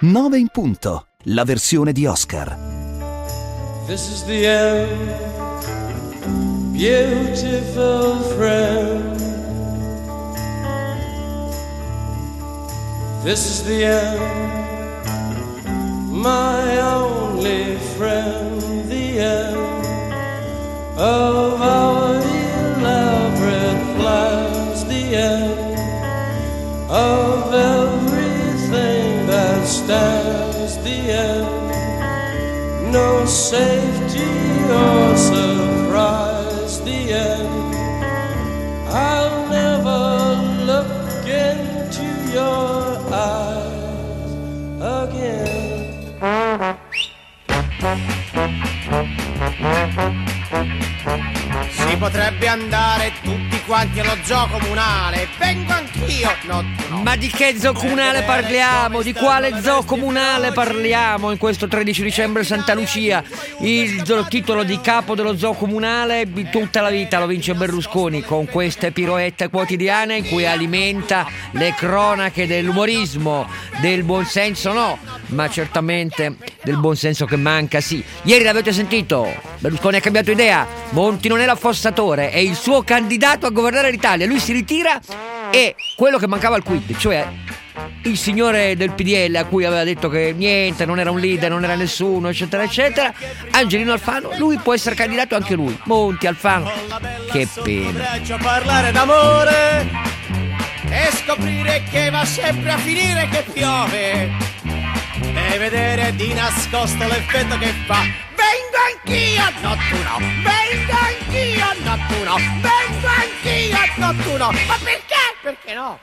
9 in punto, la versione di Oscar. This is the end, beautiful friend. This is the end, my only friend. The end of our elaborate plans. The end of everything that stands. The end, no safety or surprise. The end, I'll never look into your eyes again. Si potrebbe andare tutti quanti allo zoo comunale. Vengo anch'io. No. Ma di che zoo comunale parliamo? Di quale zoo comunale parliamo in questo 13 dicembre Santa Lucia? Il titolo di capo dello zoo comunale di tutta la vita lo vince Berlusconi con queste piroette quotidiane in cui alimenta le cronache dell'umorismo, del buonsenso no, ma certamente del buonsenso che manca sì. Ieri l'avete sentito? Berlusconi ha cambiato idea, Monti non è l'affossatore, è il suo candidato a governare l'Italia, lui si ritira e quello che mancava al quid, cioè il signore del PDL a cui aveva detto che niente, non era un leader, non era nessuno, eccetera eccetera, Angelino Alfano, lui può essere candidato anche lui. Monti, Alfano, che pena. Parlare d'amore e scoprire che va sempre a finire che piove e vedere di nascosto l'effetto che fa. Vengo anch'io, no tu no. Vengo anch'io, no tu no. Vengo anch'io, no tu no. Ma perché? Perché no?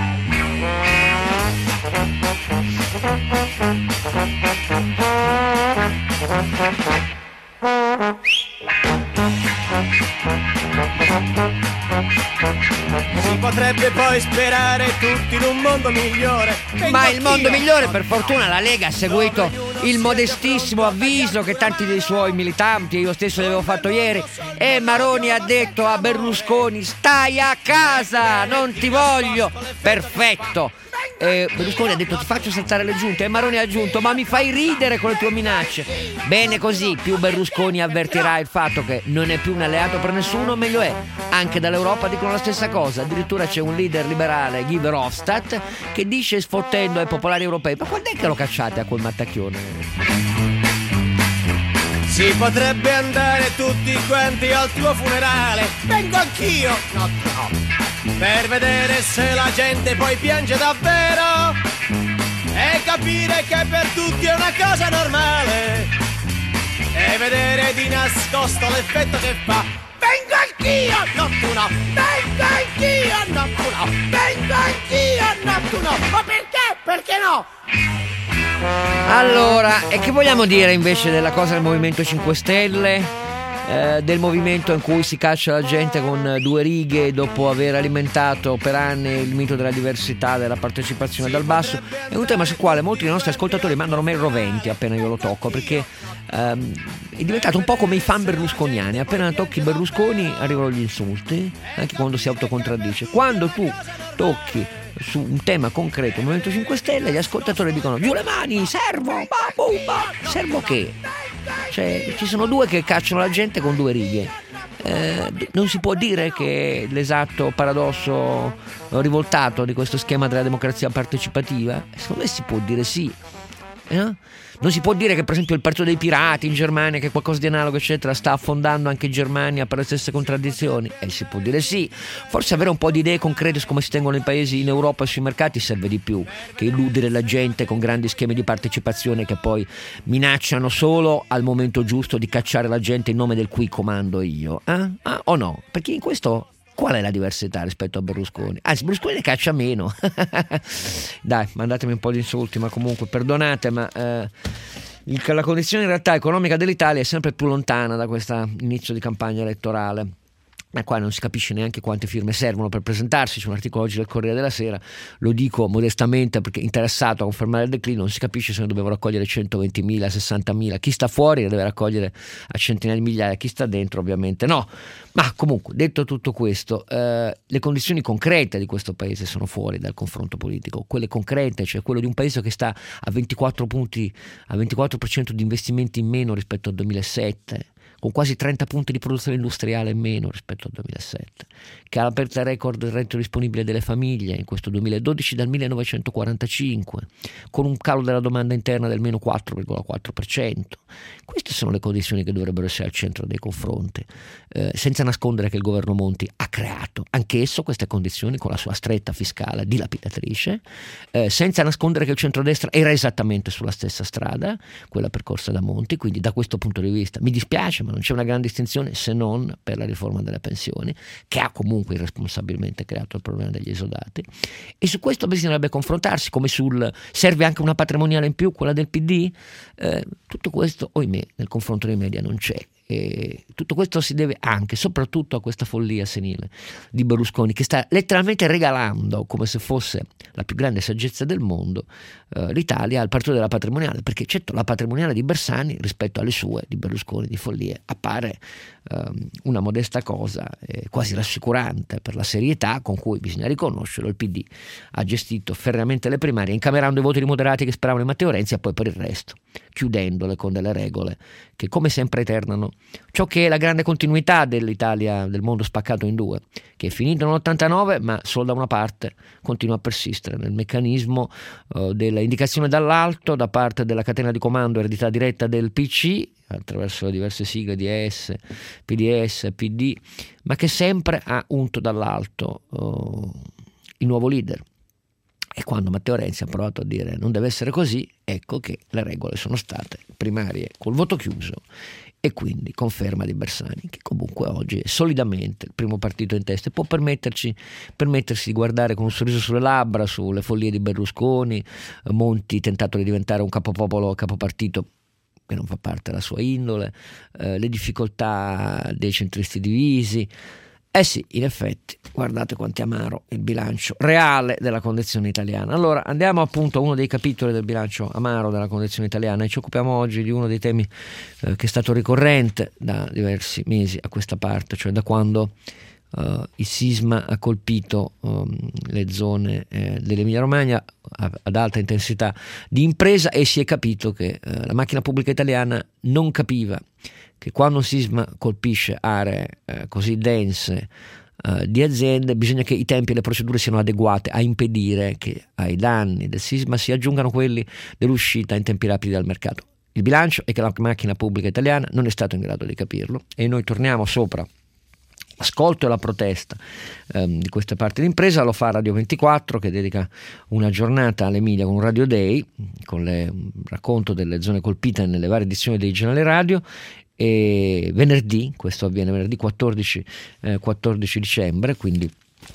Si potrebbe poi sperare tutti in un mondo migliore. Ma il mondo migliore, per fortuna la Lega ha seguito il modestissimo avviso che tanti dei suoi militanti, io stesso l'avevo fatto ieri, e Maroni ha detto a Berlusconi: stai a casa, non ti voglio. Perfetto. Berlusconi ha detto: ti faccio saltare le giunte, e Maroni ha aggiunto: ma mi fai ridere con le tue minacce. Bene così, più Berlusconi avvertirà il fatto che non è più un alleato per nessuno, meglio è. Anche dall'Europa dicono la stessa cosa, addirittura c'è un leader liberale, Guy Verhofstadt, che dice sfottendo ai popolari europei: ma quando è che lo cacciate a quel mattacchione? Si potrebbe andare tutti quanti al tuo funerale. Vengo anch'io, no, per vedere se la gente poi piange davvero e capire che per tutti è una cosa normale e vedere di nascosto l'effetto che fa. Vengo anch'io, no tu no. Vengo anch'io, no tu no. Vengo anch'io, no tu no. Ma perché? Perché no? Allora, e che vogliamo dire invece della cosa del Movimento 5 Stelle? Del movimento in cui si caccia la gente con due righe dopo aver alimentato per anni il mito della diversità, della partecipazione dal basso. È un tema sul quale molti dei nostri ascoltatori mandano mail roventi appena io lo tocco, perché è diventato un po' come i fan berlusconiani: appena tocchi Berlusconi arrivano gli insulti, anche quando si autocontraddice. Quando tu tocchi su un tema concreto, il Movimento 5 Stelle, gli ascoltatori dicono: giù le mani, servo, servo che? Cioè, ci sono due che cacciano la gente con due righe. Non si può dire che l'esatto paradosso rivoltato di questo schema della democrazia partecipativa? Secondo me si può dire sì. Non si può dire che per esempio il Partito dei Pirati in Germania, che è qualcosa di analogo eccetera, sta affondando anche in Germania per le stesse contraddizioni? Si può dire sì. Forse avere un po' di idee concrete su come si tengono i paesi in Europa e sui mercati serve di più che illudere la gente con grandi schemi di partecipazione che poi minacciano solo al momento giusto di cacciare la gente in nome del cui comando io. O no? Perché in questo qual è la diversità rispetto a Berlusconi? Anzi, Berlusconi ne caccia meno. Dai, mandatemi un po' di insulti, ma comunque perdonate, ma la condizione in realtà economica dell'Italia è sempre più lontana da questo inizio di campagna elettorale. ma qua non si capisce neanche quante firme servono per presentarsi. C'è un articolo oggi del Corriere della Sera, lo dico modestamente perché interessato a confermare il declino, non si capisce se ne dovevano raccogliere 120.000, 60.000, chi sta fuori le deve raccogliere a centinaia di migliaia, chi sta dentro ovviamente no. Ma comunque, detto tutto questo, le condizioni concrete di questo paese sono fuori dal confronto politico, quelle concrete, cioè quello di un paese che sta a 24% di investimenti in meno rispetto al 2007, con quasi 30 punti di produzione industriale in meno rispetto al 2007, che ha aperto il record del reddito disponibile delle famiglie in questo 2012 dal 1945, con un calo della domanda interna del meno 4,4%. Queste sono le condizioni che dovrebbero essere al centro dei confronti, senza nascondere che il governo Monti ha creato anch'esso queste condizioni con la sua stretta fiscale dilapidatrice, senza nascondere che il centrodestra era esattamente sulla stessa strada, quella percorsa da Monti. Quindi da questo punto di vista mi dispiace, ma non c'è una gran distinzione, se non per la riforma delle pensioni, che ha comunque irresponsabilmente creato il problema degli esodati, e su questo bisognerebbe confrontarsi, come sul serve anche una patrimoniale in più, quella del PD. Tutto questo, ohimè, nel confronto dei media non c'è. E tutto questo si deve anche e soprattutto a questa follia senile di Berlusconi, che sta letteralmente regalando, come se fosse la più grande saggezza del mondo, l'Italia al partito della patrimoniale, perché certo la patrimoniale di Bersani rispetto alle sue, di Berlusconi, di follie, appare una modesta cosa, quasi rassicurante per la serietà con cui, bisogna riconoscerlo, il PD ha gestito ferreamente le primarie, incamerando i voti dei moderati che speravano in Matteo Renzi, e poi per il resto chiudendole con delle regole che come sempre eternano ciò che è la grande continuità dell'Italia, del mondo spaccato in due, che è finito nell'89 ma solo da una parte continua a persistere nel meccanismo della indicazione dall'alto da parte della catena di comando eredità diretta del PC attraverso le diverse sigle di ES, PDS, PD, ma che sempre ha unto dall'alto il nuovo leader. E quando Matteo Renzi ha provato a dire non deve essere così, ecco che le regole sono state primarie col voto chiuso, e quindi conferma di Bersani, che comunque oggi è solidamente il primo partito in testa e può permettersi di guardare con un sorriso sulle labbra sulle follie di Berlusconi, Monti tentato di diventare un capopopolo, capopartito, che non fa parte della sua indole, le difficoltà dei centristi divisi. Sì, in effetti, guardate quanto è amaro il bilancio reale della condizione italiana. Allora, andiamo appunto a uno dei capitoli del bilancio amaro della condizione italiana e ci occupiamo oggi di uno dei temi che è stato ricorrente da diversi mesi a questa parte, cioè da quando il sisma ha colpito le zone dell'Emilia Romagna ad alta intensità di impresa, e si è capito che la macchina pubblica italiana non capiva che quando un sisma colpisce aree così dense di aziende, bisogna che i tempi e le procedure siano adeguate a impedire che ai danni del sisma si aggiungano quelli dell'uscita in tempi rapidi dal mercato. Il bilancio è che la macchina pubblica italiana non è stato in grado di capirlo, e noi torniamo sopra l'ascolto e la protesta di queste parti di impresa. Lo fa Radio 24, che dedica una giornata all'Emilia con un Radio Day, con il racconto delle zone colpite nelle varie edizioni dei giornali radio. E venerdì, questo avviene venerdì 14 dicembre, quindi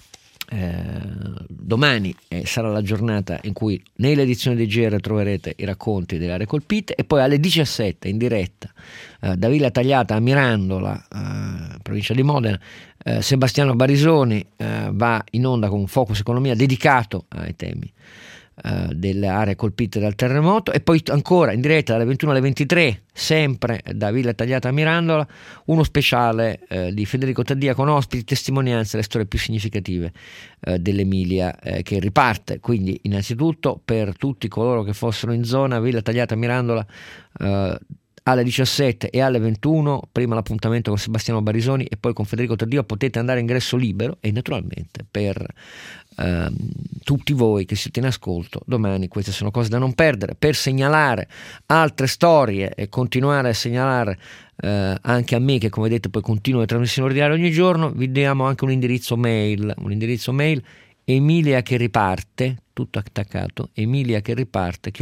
domani sarà la giornata in cui nelle edizioni dei GR troverete i racconti delle aree colpite, e poi alle 17 in diretta da Villa Tagliata a Mirandola, provincia di Modena, Sebastiano Barisoni va in onda con un Focus Economia dedicato ai temi delle aree colpite dal terremoto, e poi ancora in diretta dalle 21 alle 23 sempre da Villa Tagliata a Mirandola uno speciale di Federico Taddia con ospiti, testimonianze, le storie più significative dell'Emilia che riparte. Quindi innanzitutto per tutti coloro che fossero in zona Villa Tagliata a Mirandola alle 17 e alle 21 prima l'appuntamento con Sebastiano Barisoni e poi con Federico Taddia, potete andare a ingresso libero, e naturalmente per tutti voi che siete in ascolto domani queste sono cose da non perdere, per segnalare altre storie e continuare a segnalare anche a me, che come vedete poi continuo le trasmissioni ordinarie ogni giorno. Vi diamo anche un indirizzo mail Emilia che riparte, tutto attaccato, Emilia che riparte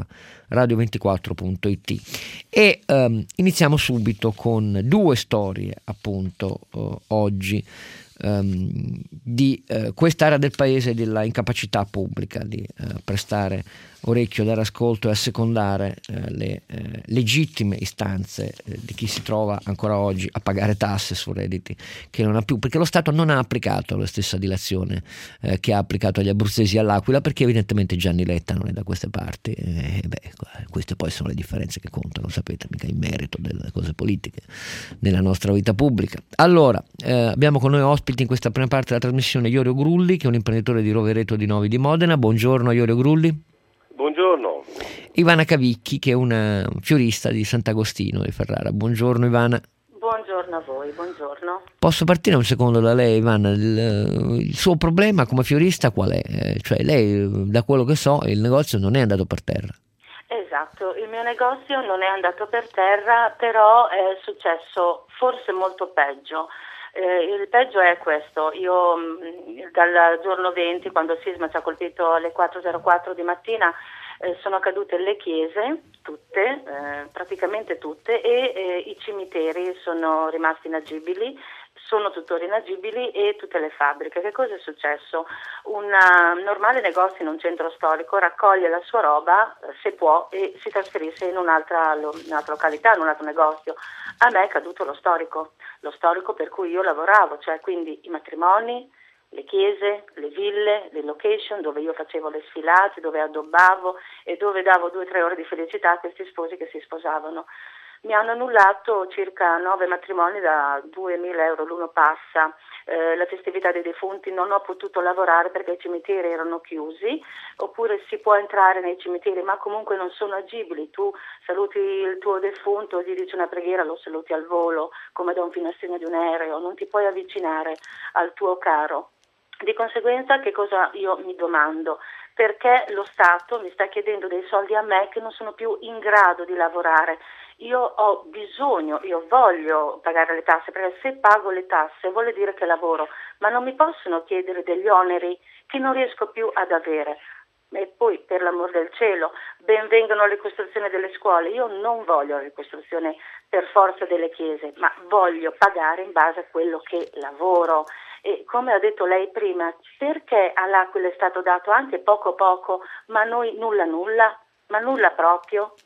@radio24.it. E iniziamo subito con due storie appunto oggi. di quest'area del paese, della incapacità pubblica di prestare orecchio, dare ascolto e assecondare le legittime istanze di chi si trova ancora oggi a pagare tasse su redditi che non ha più, perché lo Stato non ha applicato la stessa dilazione che ha applicato agli abruzzesi e all'Aquila, perché evidentemente Gianni Letta non è da queste parti. Queste poi sono le differenze che contano, sapete, mica in merito delle cose politiche nella nostra vita pubblica. Allora, abbiamo con noi ospiti in questa prima parte della trasmissione Iorio Grulli, che è un imprenditore di Rovereto di Novi di Modena. Buongiorno Iorio Grulli. Buongiorno. Ivana Cavicchi, che è una fiorista di Sant'Agostino di Ferrara. Buongiorno Ivana. Buongiorno a voi, buongiorno. Posso partire un secondo da lei, Ivana? Il suo problema come fiorista qual è? Cioè lei, da quello che so, il negozio non è andato per terra. Esatto, il mio negozio non è andato per terra, però è successo forse molto peggio. Il peggio è questo: io dal giorno 20, quando il sisma ci ha colpito alle 4:04 di mattina, sono cadute le chiese, tutte, praticamente tutte, e i cimiteri sono rimasti inagibili, sono tuttora inagibili, e tutte le fabbriche. Che cosa è successo? Un normale negozio in un centro storico raccoglie la sua roba, se può, e si trasferisce in un'altra località, in un altro negozio. A me è caduto lo storico per cui io lavoravo, cioè quindi i matrimoni, le chiese, le ville, le location dove io facevo le sfilate, dove addobbavo e dove davo 2 o 3 ore di felicità a questi sposi che si sposavano. Mi hanno annullato circa 9 matrimoni da 2.000 euro l'uno passa. La festività dei defunti non ho potuto lavorare perché i cimiteri erano chiusi, oppure si può entrare nei cimiteri ma comunque non sono agibili. Tu saluti il tuo defunto, gli dici una preghiera, lo saluti al volo come da un finestrino di un aereo, non ti puoi avvicinare al tuo caro. Di conseguenza, che cosa io mi domando? Perché lo Stato mi sta chiedendo dei soldi a me che non sono più in grado di lavorare? Io ho bisogno, io voglio pagare le tasse, perché se pago le tasse vuol dire che lavoro, ma non mi possono chiedere degli oneri che non riesco più ad avere. E poi, per l'amor del cielo, ben vengano le ricostruzioni delle scuole. Io non voglio la ricostruzione per forza delle chiese, ma voglio pagare in base a quello che lavoro. E come ha detto lei prima, perché all'Aquila è stato dato anche poco, ma a noi nulla, ma nulla proprio?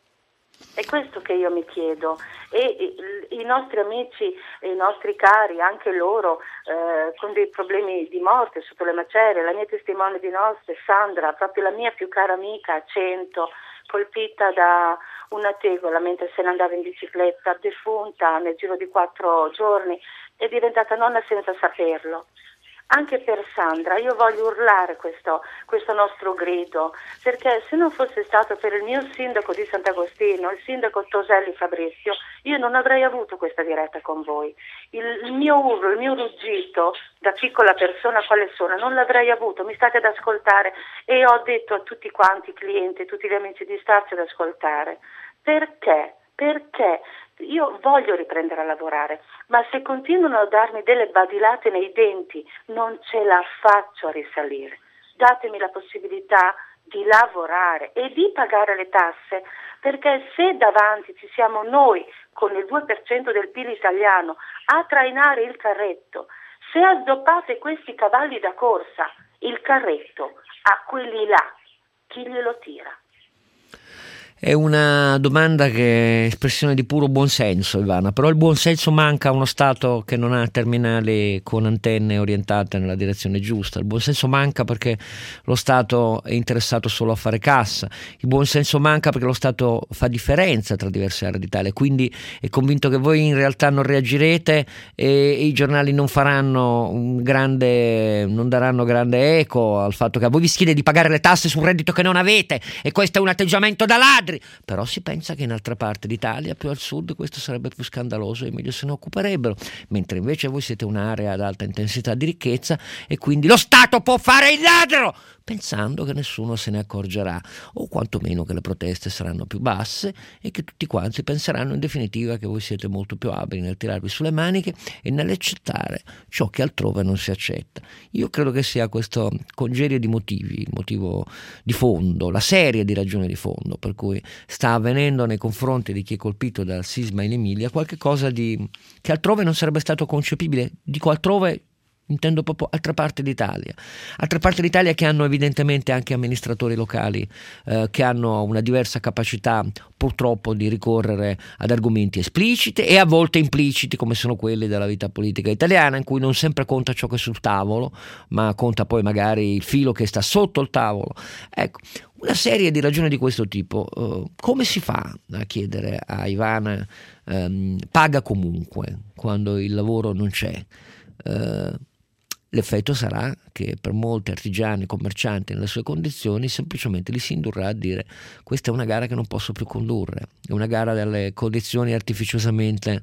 È questo che io mi chiedo. E i nostri amici, i nostri cari, anche loro, con dei problemi di morte sotto le macerie. La mia testimone di nozze, Sandra, proprio la mia più cara amica, a 100, colpita da una tegola mentre se ne andava in bicicletta, defunta nel giro di 4 giorni, è diventata nonna senza saperlo. Anche per Sandra io voglio urlare questo nostro grido, perché se non fosse stato per il mio sindaco di Sant'Agostino, il sindaco Toselli Fabrizio, io non avrei avuto questa diretta con voi. Il mio urlo, il mio ruggito da piccola persona quale sono, non l'avrei avuto. Mi state ad ascoltare e ho detto a tutti quanti i clienti, tutti gli amici di starci ad ascoltare. Perché? Perché io voglio riprendere a lavorare, ma se continuano a darmi delle badilate nei denti non ce la faccio a risalire. Datemi la possibilità di lavorare e di pagare le tasse, perché se davanti ci siamo noi con il 2% del PIL italiano a trainare il carretto, se azzoppate questi cavalli da corsa, il carretto a quelli là, chi glielo tira? È una domanda che è espressione di puro buonsenso, Ivana, però il buonsenso manca a uno Stato che non ha terminali con antenne orientate nella direzione giusta. Il buonsenso manca perché lo Stato è interessato solo a fare cassa. Il buonsenso manca perché lo Stato fa differenza tra diverse aree d'Italia, quindi è convinto che voi in realtà non reagirete e i giornali non daranno grande eco al fatto che a voi vi chiede di pagare le tasse su un reddito che non avete, e questo è un atteggiamento da ladri. Però si pensa che in altre parti d'Italia, più al sud, questo sarebbe più scandaloso e meglio se ne occuperebbero, mentre invece voi siete un'area ad alta intensità di ricchezza e quindi lo Stato può fare il ladro, pensando che nessuno se ne accorgerà, o quantomeno che le proteste saranno più basse e che tutti quanti penseranno in definitiva che voi siete molto più abili nel tirarvi sulle maniche e nell'accettare ciò che altrove non si accetta. Io credo che sia questo congerie di motivi, il motivo di fondo, la serie di ragioni di fondo per cui sta avvenendo nei confronti di chi è colpito dal sisma in Emilia qualche cosa che altrove non sarebbe stato concepibile. Dico altrove intendo proprio altre parti d'Italia che hanno evidentemente anche amministratori locali che hanno una diversa capacità purtroppo di ricorrere ad argomenti espliciti e a volte impliciti, come sono quelli della vita politica italiana, in cui non sempre conta ciò che è sul tavolo, ma conta poi magari il filo che sta sotto il tavolo. Ecco, una serie di ragioni di questo tipo. Come si fa a chiedere a Ivana paga comunque quando il lavoro non c'è? L'effetto sarà che per molti artigiani, commercianti nelle sue condizioni semplicemente li si indurrà a dire: questa è una gara che non posso più condurre, è una gara delle condizioni artificiosamente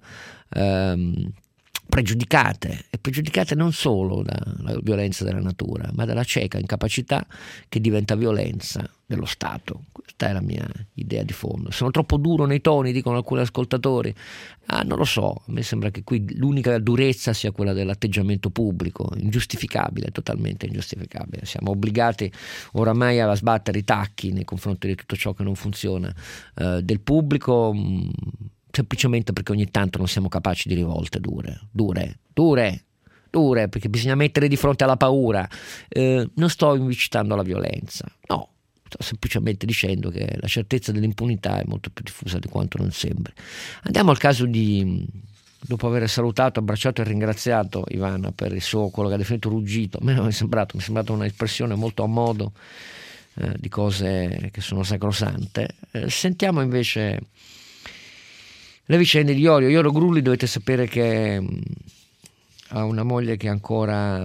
pregiudicate non solo dalla violenza della natura, ma dalla cieca incapacità che diventa violenza dello Stato. Questa è la mia idea di fondo. Sono troppo duro nei toni, dicono alcuni ascoltatori. Non lo so, a me sembra che qui l'unica durezza sia quella dell'atteggiamento pubblico, ingiustificabile, totalmente ingiustificabile. Siamo obbligati oramai a sbattere i tacchi nei confronti di tutto ciò che non funziona del pubblico, semplicemente perché ogni tanto non siamo capaci di rivolte dure, perché bisogna mettere di fronte alla paura. Non sto incitando alla violenza, no, sto semplicemente dicendo che la certezza dell'impunità è molto più diffusa di quanto non sembri. Andiamo al caso dopo aver salutato, abbracciato e ringraziato Ivana per il suo, quello che ha definito ruggito. A me mi è sembrata un'espressione molto a modo di cose che sono sacrosante. Sentiamo invece le vicende di Iorio Grulli. Dovete sapere che ha una moglie che sta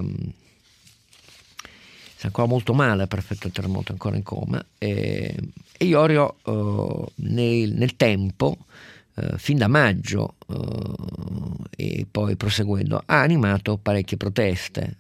ancora molto male per effetto del terremoto, ancora in coma, e Iorio nel tempo, fin da maggio e poi proseguendo, ha animato parecchie proteste,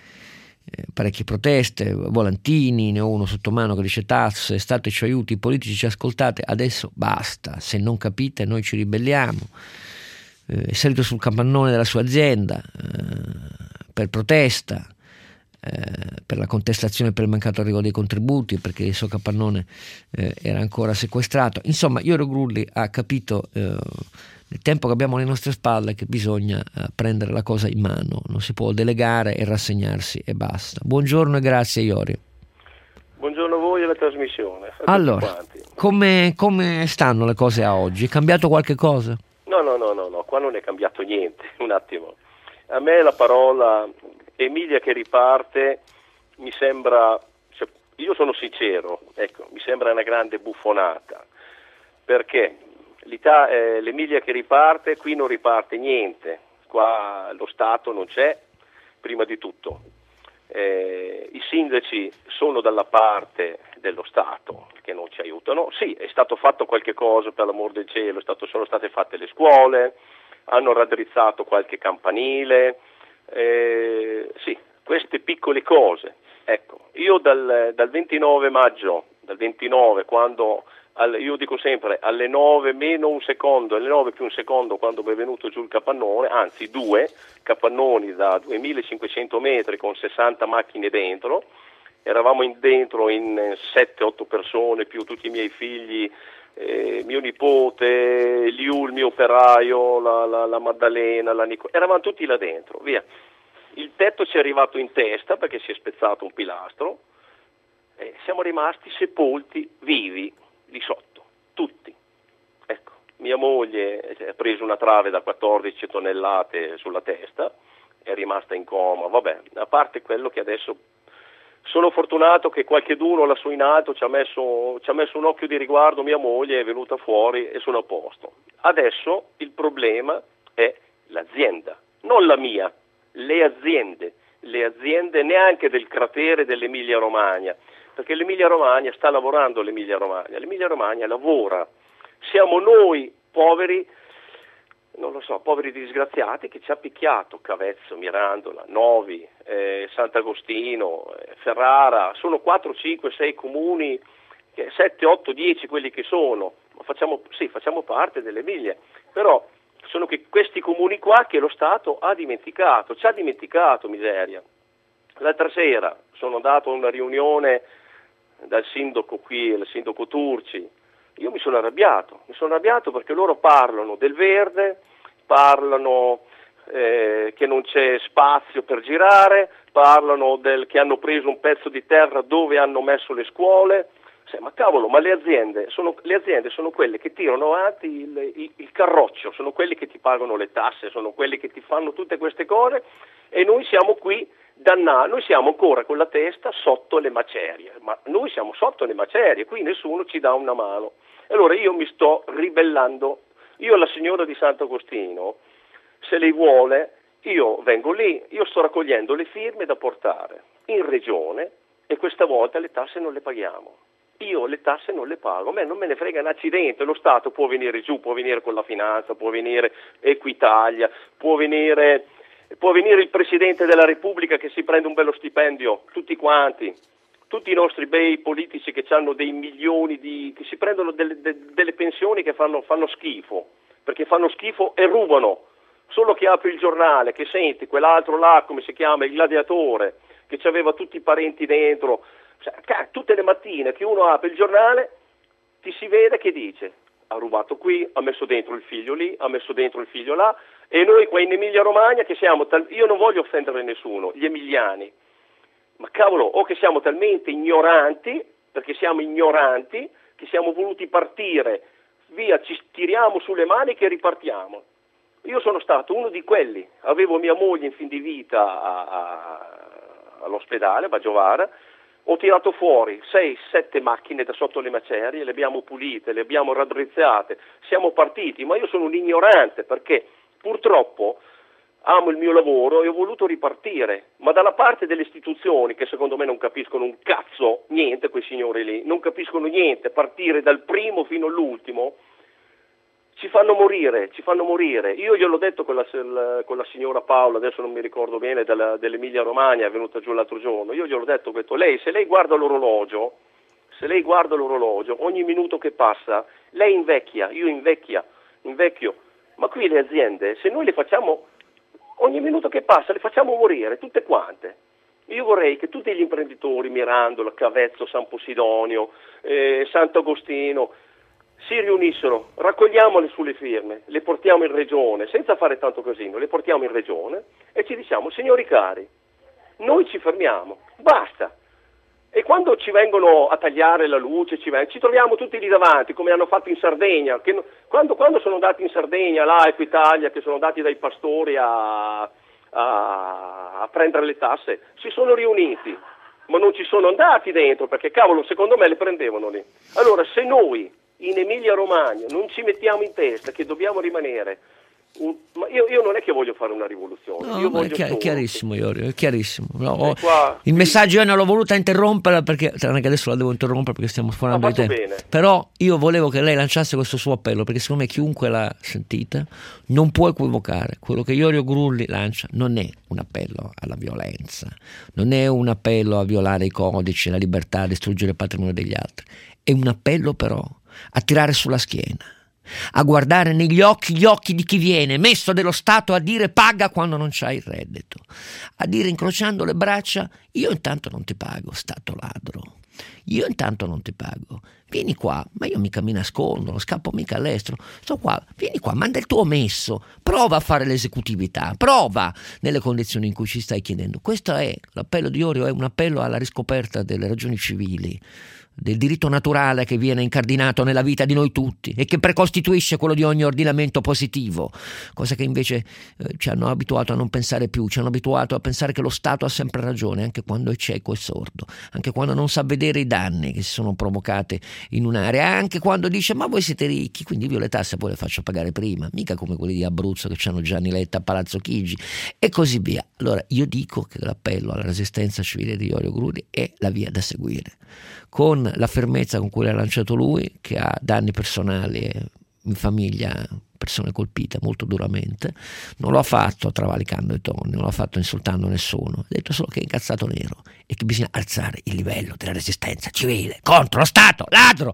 volantini, ne ho uno sotto mano che dice: tasse, Stato ci aiuti, i politici ci ascoltate, adesso basta, se non capite noi ci ribelliamo. È salito sul capannone della sua azienda per protesta, per la contestazione per il mancato arrivo dei contributi, perché il suo capannone era ancora sequestrato. Insomma, Iorio Grulli ha capito nel tempo che abbiamo alle nostre spalle che bisogna prendere la cosa in mano, non si può delegare e rassegnarsi e basta. Buongiorno e grazie Iorio. Buongiorno a voi e alla trasmissione. Allora, come stanno le cose a oggi? È cambiato qualche cosa? No, qua non è cambiato niente. Un attimo. A me la parola Emilia che riparte mi sembra, cioè, io sono sincero, ecco, mi sembra una grande buffonata, perché l'Emilia che riparte, qui non riparte niente, qua lo Stato non c'è, prima di tutto. I sindaci sono dalla parte dello Stato che non ci aiutano. Sì, è stato fatto qualche cosa, per l'amor del cielo, sono state fatte le scuole, hanno raddrizzato qualche campanile, sì, queste piccole cose. Ecco, io dal 29 maggio, quando io dico sempre alle 9 meno un secondo, alle 9 più un secondo, quando mi è venuto giù il capannone, anzi 2 capannoni da 2500 metri con 60 macchine dentro, eravamo dentro in 7-8 persone, più tutti i miei figli, mio nipote, Liu, il mio operaio, la Maddalena, la Nicola, eravamo tutti là dentro, via. Il tetto ci è arrivato in testa perché si è spezzato un pilastro, siamo rimasti sepolti vivi di sotto, tutti. Ecco, mia moglie ha preso una trave da 14 tonnellate sulla testa, è rimasta in coma, vabbè, a parte quello che adesso sono fortunato che qualcheduno lassù in alto ci ha messo un occhio di riguardo, mia moglie è venuta fuori e sono a posto. Adesso il problema è l'azienda, non la mia, le aziende neanche del cratere dell'Emilia Romagna, perché l'Emilia Romagna sta lavorando, l'Emilia Romagna lavora, siamo noi poveri, non lo so, poveri disgraziati che ci ha picchiato Cavezzo, Mirandola, Novi, Sant'Agostino, Ferrara, sono 4, 5, 6 comuni, 7, 8, 10 quelli che sono, ma facciamo parte dell'Emilia, però sono questi comuni qua che lo Stato ha dimenticato, ci ha dimenticato, miseria. L'altra sera sono andato a una riunione dal sindaco qui, il sindaco Turci, io mi sono arrabbiato perché loro parlano del verde, parlano che non c'è spazio per girare, parlano che hanno preso un pezzo di terra dove hanno messo le scuole. Ma cavolo, ma le aziende sono quelle che tirano avanti il carroccio, sono quelli che ti pagano le tasse, sono quelli che ti fanno tutte queste cose, e noi siamo qui dannati, noi siamo ancora con la testa sotto le macerie, ma noi siamo sotto le macerie, qui nessuno ci dà una mano. Allora io mi sto ribellando, io alla signora di Sant'Agostino, se lei vuole, io vengo lì, io sto raccogliendo le firme da portare in regione, e questa volta le tasse non le paghiamo. Io le tasse non le pago, a me non me ne frega un accidente, lo Stato può venire giù, può venire con la finanza, può venire Equitalia, può venire il Presidente della Repubblica che si prende un bello stipendio, tutti quanti, tutti i nostri bei politici che hanno dei milioni che si prendono delle pensioni che fanno schifo, perché fanno schifo e rubano. Solo che apri il giornale, che senti quell'altro là, come si chiama, il gladiatore, che aveva tutti i parenti dentro. Tutte le mattine che uno apre il giornale ti si vede che dice: ha rubato qui, ha messo dentro il figlio lì, ha messo dentro il figlio là, e noi qua in Emilia Romagna che siamo io non voglio offendere nessuno, gli emiliani, ma cavolo, o che siamo talmente ignoranti, perché siamo ignoranti, che siamo voluti partire via, ci tiriamo sulle maniche e ripartiamo. Io sono stato uno di quelli, avevo mia moglie in fin di vita all'ospedale a Baggiovara. Ho tirato fuori 6-7 macchine da sotto le macerie, le abbiamo pulite, le abbiamo raddrizzate, siamo partiti, ma io sono un ignorante perché purtroppo amo il mio lavoro e ho voluto ripartire, ma dalla parte delle istituzioni, che secondo me non capiscono un cazzo, niente, quei signori lì, non capiscono niente, partire dal primo fino all'ultimo, ci fanno morire. Io gliel'ho detto con la signora Paola, adesso non mi ricordo bene, dell'Emilia Romagna, è venuta giù l'altro giorno. Io gliel'ho detto, se lei guarda l'orologio, ogni minuto che passa, lei invecchia, io invecchio. Ma qui le aziende, se noi le facciamo, ogni minuto che passa, le facciamo morire, tutte quante. Io vorrei che tutti gli imprenditori, Mirandola, Cavezzo, San Posidonio, Sant'Agostino, si riunissero, raccogliamole sulle firme, le portiamo in regione, senza fare tanto casino, le portiamo in regione e ci diciamo: signori cari, noi ci fermiamo, basta. E quando ci vengono a tagliare la luce, ci troviamo tutti lì davanti, come hanno fatto in Sardegna, quando sono andati in Sardegna, là a Equitalia, che sono andati dai pastori a prendere le tasse, si sono riuniti, ma non ci sono andati dentro, perché cavolo, secondo me le prendevano lì. Allora, se noi in Emilia Romagna non ci mettiamo in testa che dobbiamo rimanere, ma io non è che voglio fare una rivoluzione, no, io voglio è chiarissimo, Iorio, è chiarissimo. No, qua, il messaggio io non l'ho voluta interromperla, perché non è che adesso la devo interrompere perché stiamo sforando di tempo. Bene. Però io volevo che lei lanciasse questo suo appello, perché secondo me chiunque l'ha sentita non può equivocare. Quello che Iorio Grulli lancia non è un appello alla violenza, non è un appello a violare i codici, la libertà, a distruggere il patrimonio degli altri, è un appello però a tirare sulla schiena, a guardare negli occhi gli occhi di chi viene messo dello Stato a dire paga quando non c'hai il reddito, a dire incrociando le braccia: io intanto non ti pago, Stato ladro, io intanto non ti pago, vieni qua, ma io mica mi nascondo, non scappo mica all'estero, sto qua, vieni qua, manda il tuo messo, prova a fare l'esecutività, prova nelle condizioni in cui ci stai chiedendo. Questo è l'appello di Iorio, è un appello alla riscoperta delle ragioni civili, del diritto naturale che viene incardinato nella vita di noi tutti e che precostituisce quello di ogni ordinamento positivo, cosa che invece ci hanno abituato a non pensare più, ci hanno abituato a pensare che lo Stato ha sempre ragione, anche quando è cieco e sordo, anche quando non sa vedere i danni che si sono provocati in un'area, anche quando dice: ma voi siete ricchi, quindi io le tasse poi le faccio pagare prima, mica come quelli di Abruzzo che hanno Gianni Letta a Palazzo Chigi, e così via. Allora io dico che l'appello alla resistenza civile di Iorio Grulli è la via da seguire, con la fermezza con cui l'ha lanciato lui, che ha danni personali e in famiglia persone colpite molto duramente. Non lo ha fatto travalicando i toni, non lo ha fatto insultando nessuno, ha detto solo che è incazzato nero e che bisogna alzare il livello della resistenza civile contro lo Stato ladro.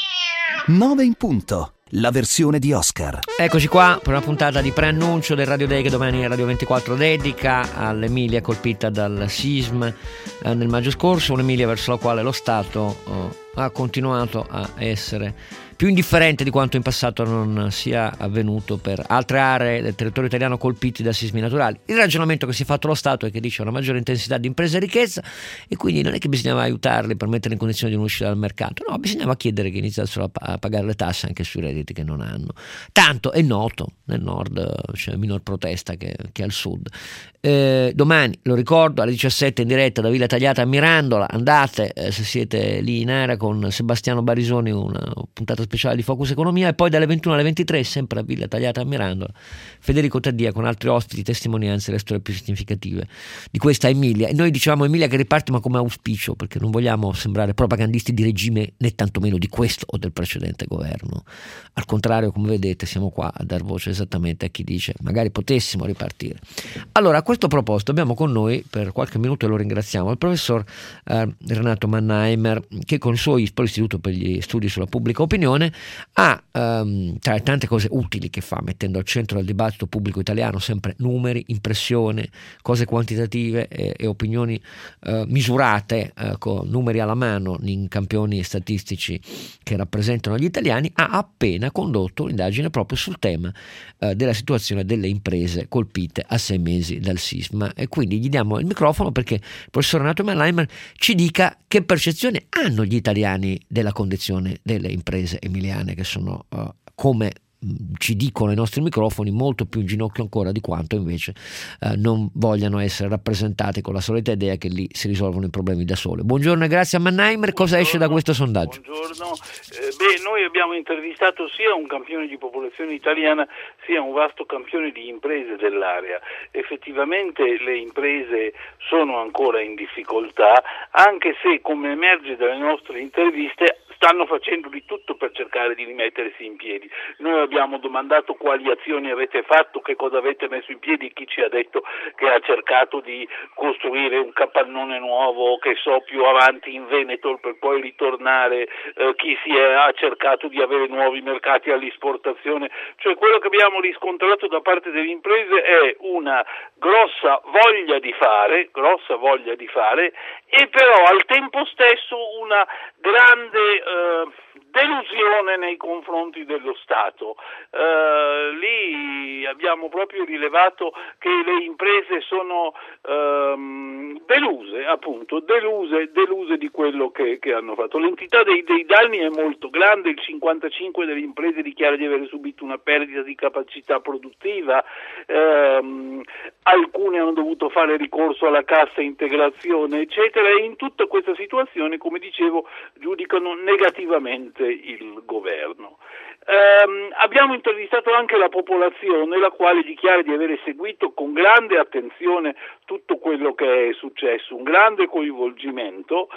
9 in punto, la versione di Oscar. Eccoci qua per una puntata di preannuncio del Radio Day che domani Radio 24 dedica all'Emilia colpita dal sisma nel maggio scorso, un'Emilia verso la quale lo Stato ha continuato a essere più indifferente di quanto in passato non sia avvenuto per altre aree del territorio italiano colpiti da sismi naturali. Il ragionamento che si è fatto lo Stato è che dice una maggiore intensità di impresa e ricchezza, e quindi non è che bisognava aiutarli per metterli in condizione di non uscire dal mercato, no, bisognava chiedere che iniziassero a pagare le tasse anche sui redditi che non hanno. Tanto è noto, nel nord c'è minor protesta che al sud. Domani, lo ricordo, alle 17 in diretta da Villa Tagliata a Mirandola, andate se siete lì in area con Sebastiano Barisoni, una puntata speciale di Focus Economia, e poi dalle 21 alle 23 sempre a Villa Tagliata a Mirandola Federico Taddia con altri ospiti, testimonianze, le storie più significative di questa Emilia. E noi dicevamo Emilia che riparte, ma come auspicio, perché non vogliamo sembrare propagandisti di regime né tantomeno di questo o del precedente governo. Al contrario, come vedete, siamo qua a dar voce esattamente a chi dice magari potessimo ripartire. Allora, a questo proposito abbiamo con noi per qualche minuto, e lo ringraziamo, il professor Renato Mannheimer, che con il suo ISPO, l'Istituto per gli Studi sulla Pubblica Opinione, ha tra le tante cose utili che fa, mettendo al centro del dibattito pubblico italiano sempre numeri, impressione, cose quantitative e opinioni misurate con numeri alla mano in campioni statistici che rappresentano gli italiani, ha appena condotto un'indagine proprio sul tema della situazione delle imprese colpite a 6 mesi dal sisma, e quindi gli diamo il microfono perché il professor Renato Mannheimer ci dica che percezione hanno gli italiani della condizione delle imprese emiliane, che sono come ci dicono i nostri microfoni molto più in ginocchio ancora di quanto invece non vogliano essere rappresentati con la solita idea che lì si risolvono i problemi da sole. Buongiorno e grazie a Mannheimer. Cosa esce da questo sondaggio? Buongiorno. Noi abbiamo intervistato sia un campione di popolazione italiana sia un vasto campione di imprese dell'area. Effettivamente le imprese sono ancora in difficoltà, anche se, come emerge dalle nostre interviste, stanno facendo di tutto per cercare di rimettersi in piedi. Noi abbiamo domandato quali azioni avete fatto, che cosa avete messo in piedi, chi ci ha detto che ha cercato di costruire un capannone nuovo, che so, più avanti in Veneto per poi ritornare, chi ha cercato di avere nuovi mercati all'esportazione. Cioè quello che abbiamo riscontrato da parte delle imprese è una grossa voglia di fare, e però al tempo stesso una grande delusione nei confronti dello Stato. Lì abbiamo proprio rilevato che le imprese sono deluse di quello che hanno fatto. L'entità dei danni è molto grande, il 55% delle imprese dichiara di aver subito una perdita di capacità produttiva, alcune hanno dovuto fare ricorso alla cassa integrazione, eccetera, e in tutta questa situazione, come dicevo, giudicano negativamente il governo. Abbiamo intervistato anche la popolazione, la quale dichiara di aver seguito con grande attenzione tutto quello che è successo, un grande coinvolgimento.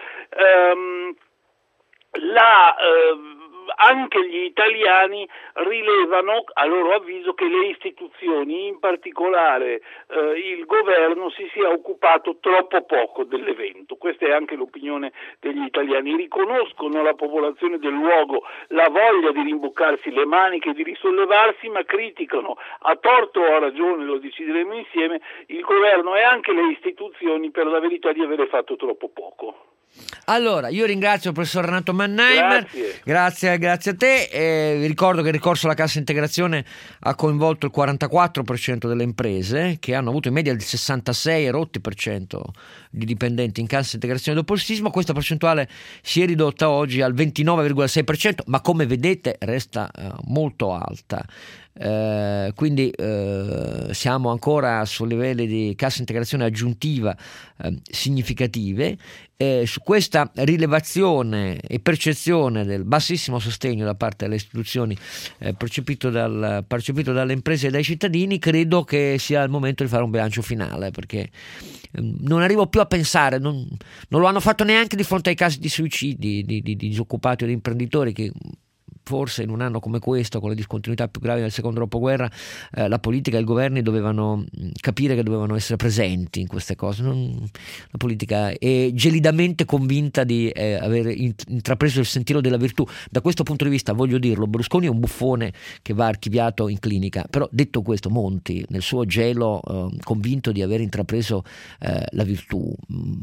Anche gli italiani rilevano, a loro avviso, che le istituzioni, in particolare il governo, si sia occupato troppo poco dell'evento. Questa è anche l'opinione degli italiani. Riconoscono la popolazione del luogo la voglia di rimboccarsi le maniche, di risollevarsi, ma criticano, a torto o a ragione, lo decideremo insieme, il governo e anche le istituzioni per la verità di avere fatto troppo poco. Allora, io ringrazio il professor Renato Mannheimer, grazie a te. Vi ricordo che il ricorso alla cassa integrazione ha coinvolto il 44% delle imprese, che hanno avuto in media il 66% di dipendenti in cassa integrazione dopo il sisma. Questa percentuale si è ridotta oggi al 29,6%, ma come vedete resta molto alta. Quindi siamo ancora su livelli di cassa integrazione aggiuntiva significative. Su questa rilevazione e percezione del bassissimo sostegno da parte delle istituzioni percepito dalle imprese e dai cittadini, credo che sia il momento di fare un bilancio finale, perché non arrivo più a pensare, non lo hanno fatto neanche di fronte ai casi di suicidi di disoccupati o di imprenditori, che forse in un anno come questo, con le discontinuità più gravi del secondo dopoguerra, la politica e i governi dovevano capire che dovevano essere presenti in queste cose. La politica è gelidamente convinta di aver intrapreso il sentiero della virtù. Da questo punto di vista, voglio dirlo, Berlusconi è un buffone che va archiviato in clinica, però detto questo, Monti nel suo gelo convinto di aver intrapreso la virtù,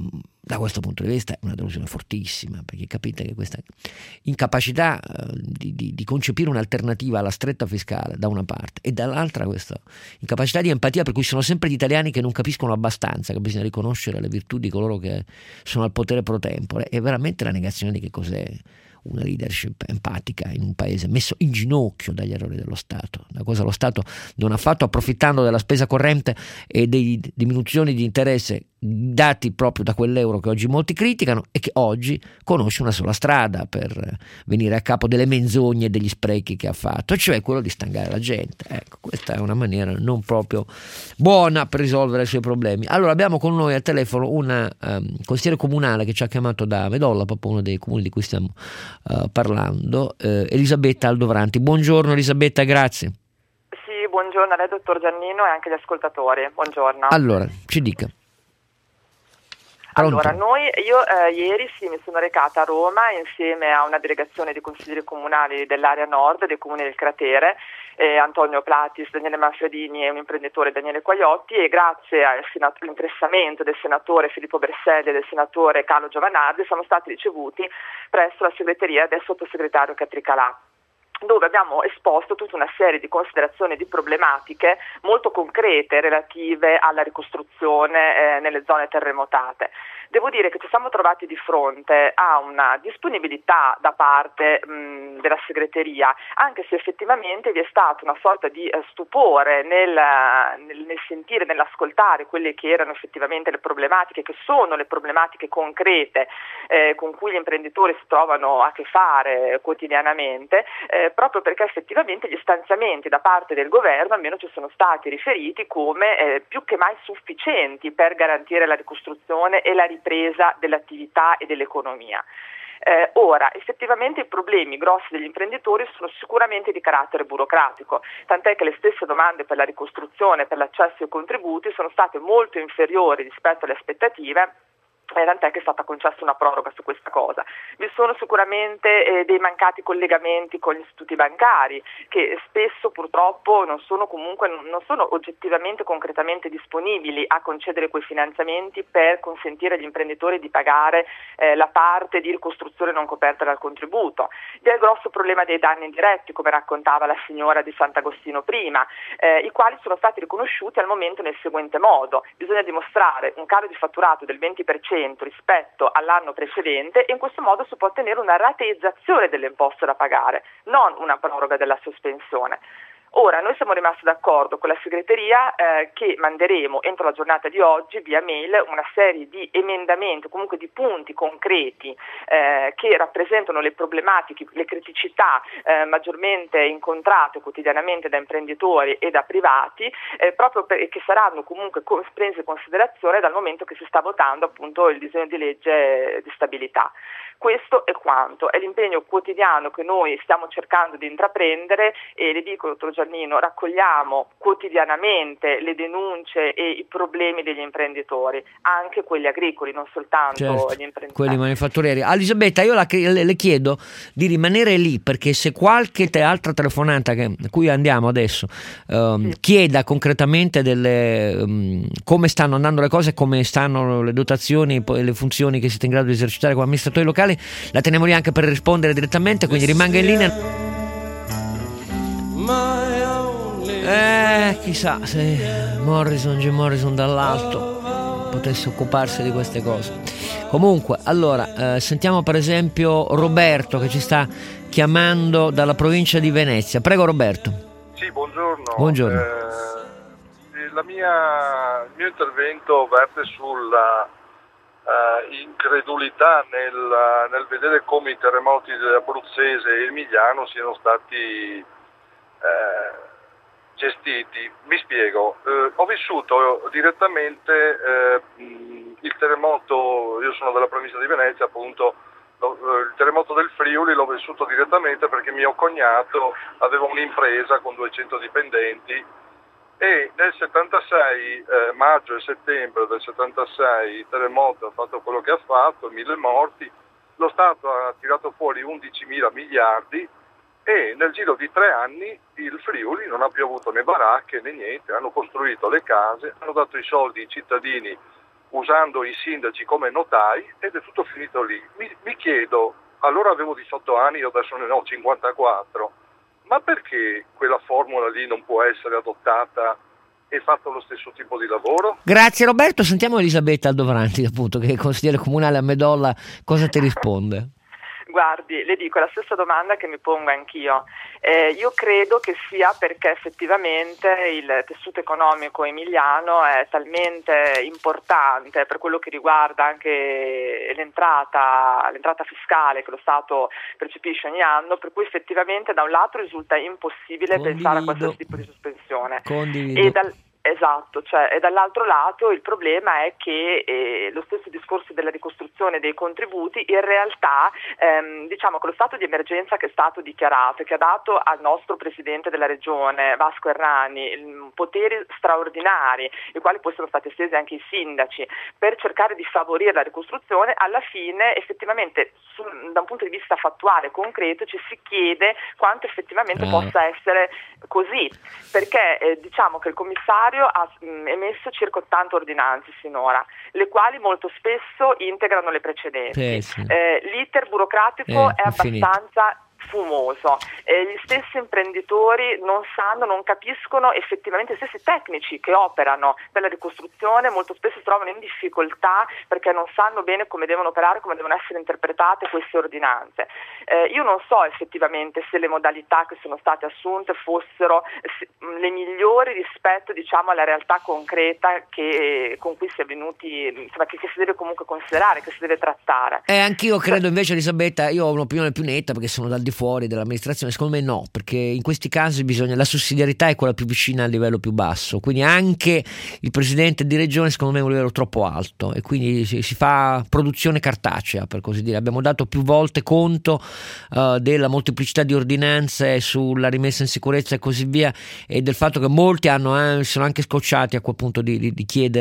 Da questo punto di vista è una delusione fortissima, perché capite che questa incapacità di concepire un'alternativa alla stretta fiscale da una parte e dall'altra questa incapacità di empatia, per cui sono sempre gli italiani che non capiscono abbastanza che bisogna riconoscere le virtù di coloro che sono al potere pro tempore, è veramente la negazione di che cos'è una leadership empatica in un paese messo in ginocchio dagli errori dello Stato, da cosa lo Stato non ha fatto, approfittando della spesa corrente e dei diminuzioni di interesse dati proprio da quell'euro che oggi molti criticano e che oggi conosce una sola strada per venire a capo delle menzogne e degli sprechi che ha fatto, cioè quello di stangare la gente. Ecco, questa è una maniera non proprio buona per risolvere i suoi problemi. Allora abbiamo con noi al telefono una consigliere comunale che ci ha chiamato da Medolla, proprio uno dei comuni di cui stiamo parlando, Elisabetta Aldovranti. Buongiorno Elisabetta, grazie. Sì, buongiorno a lei dottor Giannino e anche agli ascoltatori, buongiorno. Allora, ci dica. Pronto? Allora, io ieri mi sono recata a Roma insieme a una delegazione di consiglieri comunali dell'area nord dei comuni del cratere, Antonio Platis, Daniele Manfredini e un imprenditore, Daniele Quagliotti, e grazie all'interessamento del senatore Filippo Berselli e del senatore Carlo Giovanardi siamo stati ricevuti presso la segreteria del sottosegretario Catricalà, dove abbiamo esposto tutta una serie di considerazioni e di problematiche molto concrete relative alla ricostruzione nelle zone terremotate. Devo dire che ci siamo trovati di fronte a una disponibilità da parte della segreteria, anche se effettivamente vi è stata una sorta di stupore nel sentire, nell'ascoltare quelle che erano effettivamente le problematiche, che sono le problematiche concrete con cui gli imprenditori si trovano a che fare quotidianamente, proprio perché effettivamente gli stanziamenti da parte del governo almeno ci sono stati riferiti come più che mai sufficienti per garantire la ricostruzione e la ripresa dell'attività e dell'economia. Ora, effettivamente i problemi grossi degli imprenditori sono sicuramente di carattere burocratico, tant'è che le stesse domande per la ricostruzione, per l'accesso ai contributi sono state molto inferiori rispetto alle aspettative, tant'è che è stata concessa una proroga su questa cosa. Vi sono sicuramente dei mancati collegamenti con gli istituti bancari che spesso purtroppo non sono oggettivamente concretamente disponibili a concedere quei finanziamenti per consentire agli imprenditori di pagare la parte di ricostruzione non coperta dal contributo. Vi è il grosso problema dei danni indiretti, come raccontava la signora di Sant'Agostino prima, i quali sono stati riconosciuti al momento nel seguente modo: bisogna dimostrare un calo di fatturato del 20% rispetto all'anno precedente e in questo modo si può ottenere una rateizzazione delle imposte da pagare, non una proroga della sospensione. Ora, noi siamo rimasti d'accordo con la segreteria che manderemo entro la giornata di oggi via mail una serie di emendamenti, comunque di punti concreti che rappresentano le problematiche, le criticità maggiormente incontrate quotidianamente da imprenditori e da privati, proprio che saranno comunque prese in considerazione dal momento che si sta votando appunto il disegno di legge di stabilità. Questo è quanto, è l'impegno quotidiano che noi stiamo cercando di intraprendere e le dico, dottor Giannino, raccogliamo quotidianamente le denunce e i problemi degli imprenditori, anche quelli agricoli, non soltanto gli imprenditori. Quelli manifatturieri. Elisabetta, io le chiedo di rimanere lì, perché se qualche altra telefonata a cui andiamo adesso chieda concretamente come stanno andando le cose, come stanno le dotazioni e le funzioni che siete in grado di esercitare come amministratori locali, la teniamo lì anche per rispondere direttamente, quindi rimanga in linea. Chissà se Jim Morrison dall'alto potesse occuparsi di queste cose. Comunque, allora, sentiamo per esempio Roberto che ci sta chiamando dalla provincia di Venezia. Prego Roberto. Sì, buongiorno. Buongiorno. Il mio intervento verte sulla incredulità nel vedere come i terremoti dell'Abruzzese e Emiliano siano stati gestiti. Mi spiego, ho vissuto direttamente il terremoto, io sono della provincia di Venezia appunto, il terremoto del Friuli l'ho vissuto direttamente perché mio cognato aveva un'impresa con 200 dipendenti e nel 76, maggio e settembre del 76, il terremoto ha fatto quello che ha fatto, 1000 morti, lo Stato ha tirato fuori 11.000 miliardi e nel giro di 3 anni il Friuli non ha più avuto né baracche né niente, hanno costruito le case, hanno dato i soldi ai cittadini usando i sindaci come notai, ed è tutto finito lì. Mi chiedo, allora avevo 18 anni, io adesso ne ho 54, ma perché quella formula lì non può essere adottata e fatto lo stesso tipo di lavoro? Grazie Roberto, sentiamo Elisabetta Aldovranti, appunto, che è consigliere comunale a Medolla, cosa ti risponde? Guardi, le dico la stessa domanda che mi pongo anch'io. Io credo che sia perché effettivamente il tessuto economico emiliano è talmente importante per quello che riguarda anche l'entrata fiscale che lo Stato percepisce ogni anno, per cui effettivamente da un lato risulta impossibile pensare a qualsiasi tipo di sospensione. Esatto, e dall'altro lato il problema è che lo stesso discorso della ricostruzione dei contributi in realtà diciamo che lo stato di emergenza che è stato dichiarato e che ha dato al nostro presidente della regione Vasco Errani poteri straordinari, i quali poi sono stati estesi anche ai sindaci per cercare di favorire la ricostruzione, alla fine effettivamente da un punto di vista fattuale concreto ci si chiede quanto effettivamente possa essere così, perché diciamo che il commissario ha emesso circa 80 ordinanze sinora, le quali molto spesso integrano le precedenti. Sì. L'iter burocratico è abbastanza fumoso, gli stessi imprenditori non sanno, non capiscono effettivamente, gli stessi tecnici che operano per la ricostruzione molto spesso si trovano in difficoltà perché non sanno bene come devono operare, come devono essere interpretate queste ordinanze. Io non so effettivamente se le modalità che sono state assunte fossero le migliori rispetto, diciamo, alla realtà concreta con cui si è venuti, insomma, che si deve comunque considerare, che si deve trattare. Anch'io credo invece, Elisabetta, io ho un'opinione più netta perché sono dal di fuori dell'amministrazione, secondo me no, perché in questi casi la sussidiarietà è quella più vicina al livello più basso, quindi anche il presidente di regione secondo me è un livello troppo alto e quindi si fa produzione cartacea, per così dire. Abbiamo dato più volte conto della molteplicità di ordinanze sulla rimessa in sicurezza e così via, e del fatto che molti sono anche scocciati a quel punto di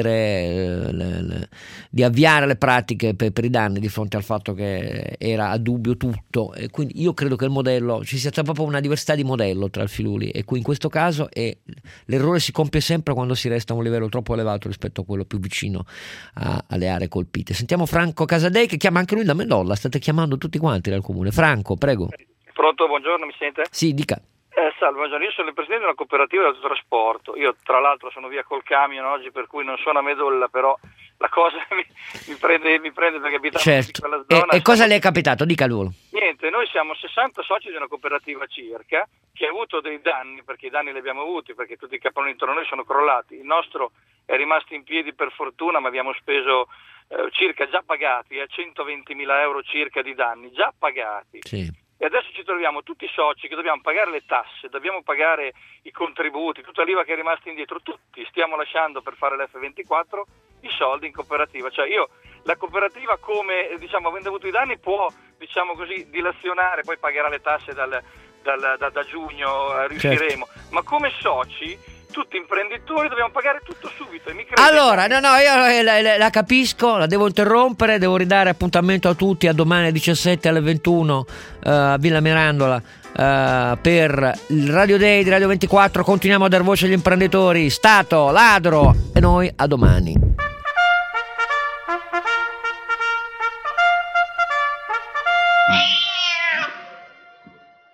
chiedere di avviare le pratiche per i danni di fronte al fatto che era a dubbio tutto, e quindi io credo che il modello, ci sia proprio una diversità di modello tra il Friuli e qui in questo caso, e l'errore si compie sempre quando si resta a un livello troppo elevato rispetto a quello più vicino alle aree colpite. Sentiamo Franco Casadei che chiama anche lui da Medolla, state chiamando tutti quanti dal comune. Franco, prego. Pronto, buongiorno, mi sente? Sì, dica. Salve, buongiorno, io sono il presidente di una cooperativa di autotrasporto, io tra l'altro sono via col camion oggi, per cui non sono a Medolla, però la cosa mi prende perché abitavo in quella zona. E cosa le è capitato? Dica lui. Niente, noi siamo 60 soci di una cooperativa circa, che ha avuto dei danni, perché i danni li abbiamo avuti, perché tutti i capannoni intorno a noi sono crollati, il nostro è rimasto in piedi per fortuna, ma abbiamo speso circa già pagati, 120.000 euro circa di danni, già pagati. Sì. E adesso ci troviamo tutti soci che dobbiamo pagare le tasse, dobbiamo pagare i contributi, tutta l'IVA che è rimasta indietro, tutti stiamo lasciando per fare l'F24 i soldi in cooperativa. Cioè la cooperativa, come diciamo, avendo avuto i danni, può, diciamo così, dilazionare, poi pagherà le tasse da giugno, riusciremo, certo. Ma come soci tutti imprenditori dobbiamo pagare tutto subito. Allora, io la capisco, la devo interrompere, devo ridare appuntamento a tutti a domani alle 17 alle 21 a Villa Mirandola per il Radio Day di Radio 24. Continuiamo a dar voce agli imprenditori. Stato, ladro, e noi a domani.